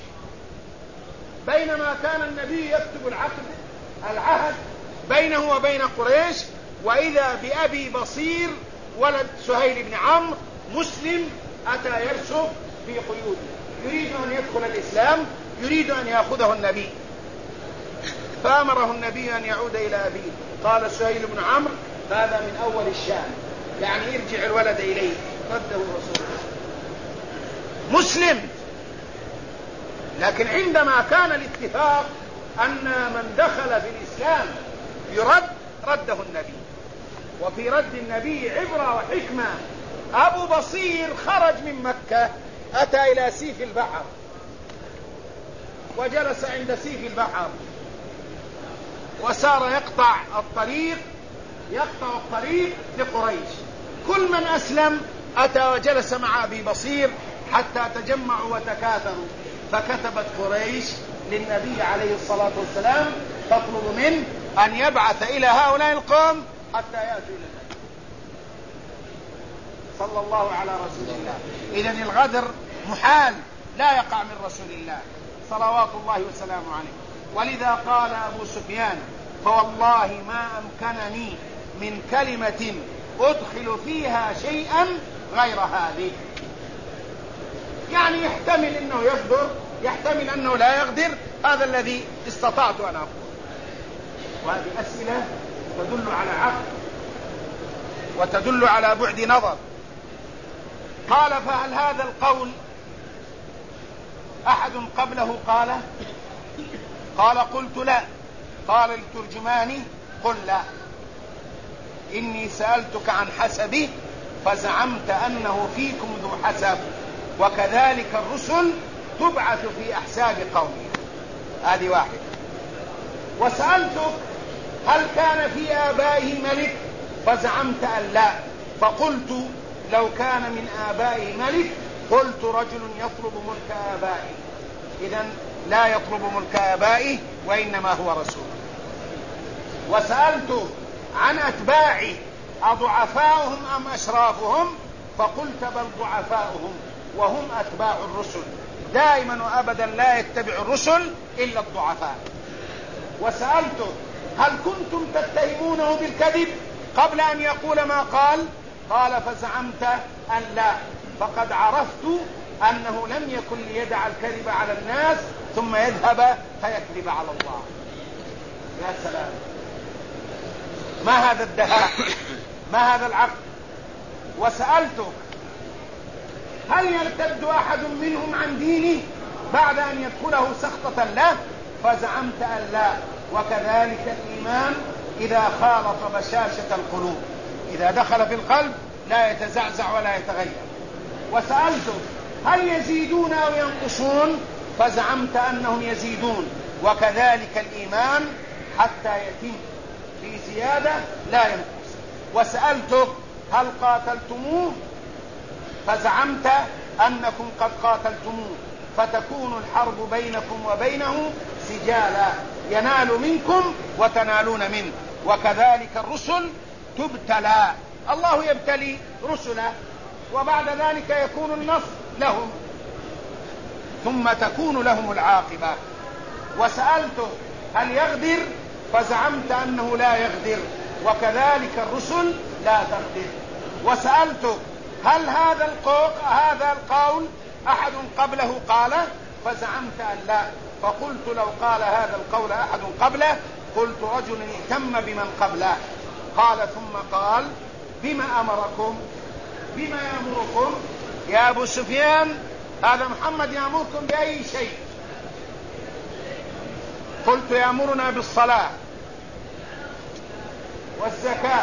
بينما كان النبي يكتب العهد بينه وبين قريش، وإذا بأبي بصير ولد سهيل بن عمرو مسلم أتى يرسب في قيوده، يريد أن يدخل الإسلام، يريد أن يأخذه النبي، فأمره النبي أن يعود إلى أبيه. قال سهيل بن عمرو هذا من أول الشام، يعني يرجع الولد إليه، رده رسول الله مسلم. لكن عندما كان الاتفاق أن من دخل في الإسلام يرد، رده النبي. وفي رد النبي عبرة وحكمة. أبو بصير خرج من مكة، أتى إلى سيف البحر وجلس عند سيف البحر، وسار يقطع الطريق لقريش. كل من أسلم أتى وجلس مع أبي بصير حتى تجمعوا وتكاثروا، فكتبت قريش للنبي عليه الصلاة والسلام تطلب منه أن يبعث إلى هؤلاء القوم حتى يأتوا إلى النبي صلى الله على رسول الله. إذن الغدر محال، لا يقع من رسول الله صلوات الله وسلامه عليه. ولذا قال أبو سفيان فوالله ما أمكنني من كلمة أدخل فيها شيئا غير هذه. يعني يحتمل أنه يغدر، يحتمل أنه لا يغدر، هذا الذي استطعت أن أقول. وهذه أسئلة تدل على عقل وتدل على بعد نظر. قال فهل هذا القول أحد قبله قاله؟ قال قلت لا. قال الترجماني قل لا، إني سألتك عن حسبه فزعمت أنه فيكم ذو حسب، وكذلك الرسل تبعث في أحساب قومها. هذه واحدة. وسألتك هل كان في آبائه ملك فزعمت أن لا، فقلت لو كان من آبائي ملك قلت رجل يطلب ملك آبائي. إذن لا يطلب ملك آبائي وإنما هو رسول. وسألت عن أتباعي أضعفاؤهم أم أشرافهم؟ فقلت بل ضعفاؤهم وهم أتباع الرسل، دائما وأبدا لا يتبع الرسل إلا الضعفاء. وسألته هل كنتم تتهمونه بالكذب قبل أن يقول ما قال؟ قال فزعمت أن لا، فقد عرفت أنه لم يكن ليدع الكذب على الناس ثم يذهب فيكذب على الله. يا سلام، ما هذا الدهاء، ما هذا العقل. وسألته هل يرتد أحد منهم عن دينه بعد أن يدخله سخطة له؟ فزعمت أن لا، وكذلك الإيمان إذا خالط بشاشة القلوب، إذا دخل في القلب لا يتزعزع ولا يتغير. وسألته هل يزيدون أو ينقصون؟ فزعمت أنهم يزيدون، وكذلك الإيمان حتى يتم في زيادة لا ينقص. وسألته هل قاتلتموه؟ فزعمت أنكم قد قاتلتموه، فتكون الحرب بينكم وبينه سجالا، ينال منكم وتنالون منه. وكذلك الرسل تبتلى، الله يبتلي رسله وبعد ذلك يكون النصر لهم ثم تكون لهم العاقبة. وسألته هل يغدر؟ فزعمت أنه لا يغدر، وكذلك الرسل لا تغدر. وسألته هل هذا القول أحد قبله قاله؟ فزعمت أن لا، فقلت لو قال هذا القول أحد قبله قلت رجل اهتم بمن قبله. قال ثم قال بما أمركم؟ بما يأمركم يا أبو سفيان؟ هذا محمد يأمركم بأي شيء؟ قلت يأمرنا بالصلاة والزكاة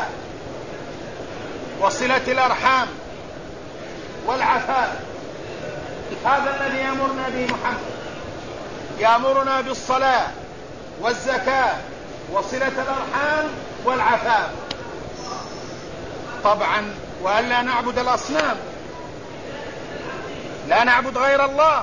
وصلة الأرحام والعفاف، هذا الذي يأمرنا به محمد، يأمرنا بالصلاة والزكاة وصلة الأرحام والعفاف طبعا، وألا نعبد الأصنام، لا نعبد غير الله.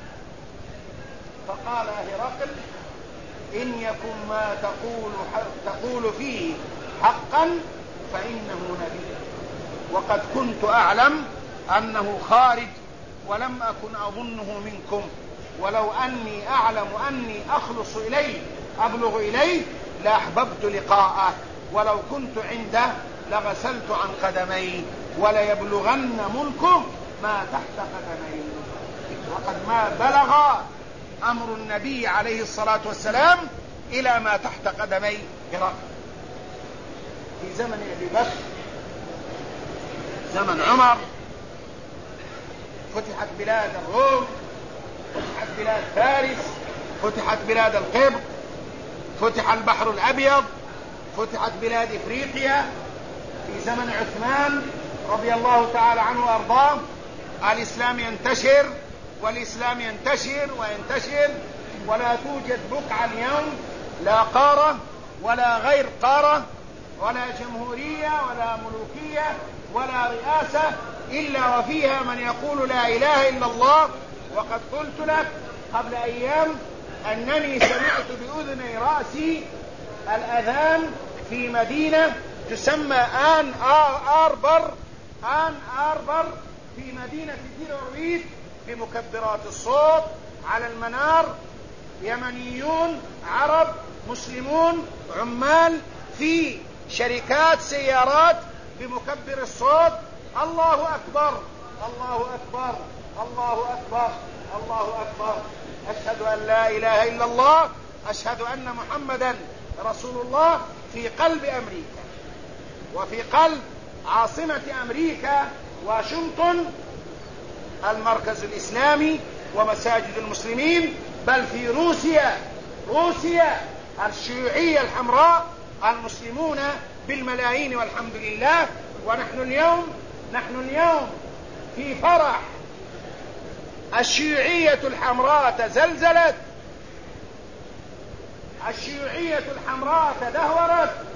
فقال هرقل إن يكن ما تقول فيه حقا فإنه نبي، وقد كنت أعلم أنه خارج ولم أكن أظنه منكم، ولو أني أعلم أني أخلص إليه أبلغ إليه لأحببت لقاءه، ولو كنت عنده لغسلت عن قدمي، وليبلغن ملكه ما تحت قدمي. وقد ما بلغ أمر النبي عليه الصلاة والسلام إلى ما تحت قدمي هرقل. في زمن أبي بكر، زمن عمر، فتحت بلاد الروم، فتحت بلاد فارس، فتحت بلاد القبط، فتح البحر الأبيض، فتحت بلاد إفريقيا. في زمن عثمان رضي الله تعالى عنه وأرضاه الإسلام ينتشر، والإسلام ينتشر وينتشر، ولا توجد بقعة اليوم لا قارة ولا غير قارة ولا جمهورية ولا ملوكية ولا رئاسة إلا وفيها من يقول لا إله إلا الله. وقد قلت لك قبل أيام أنني سمعت بأذني رأسي الأذان في مدينة تسمى آن آربر في مدينة تيرويد بمكبرات الصوت على المنار، يمنيون عرب مسلمون عمال في شركات سيارات بمكبر الصوت، الله أكبر الله أكبر الله أكبر الله أكبر، أشهد أن لا إله إلا الله، أشهد أن محمدا رسول الله، في قلب أمريكا وفي قلب عاصمة أمريكا واشنطن، المركز الإسلامي ومساجد المسلمين، بل في روسيا الشيوعية الحمراء المسلمون بالملايين والحمد لله. ونحن اليوم في فرح، الشيوعية الحمراء تزلزلت، الشيوعية الحمراء تدهورت،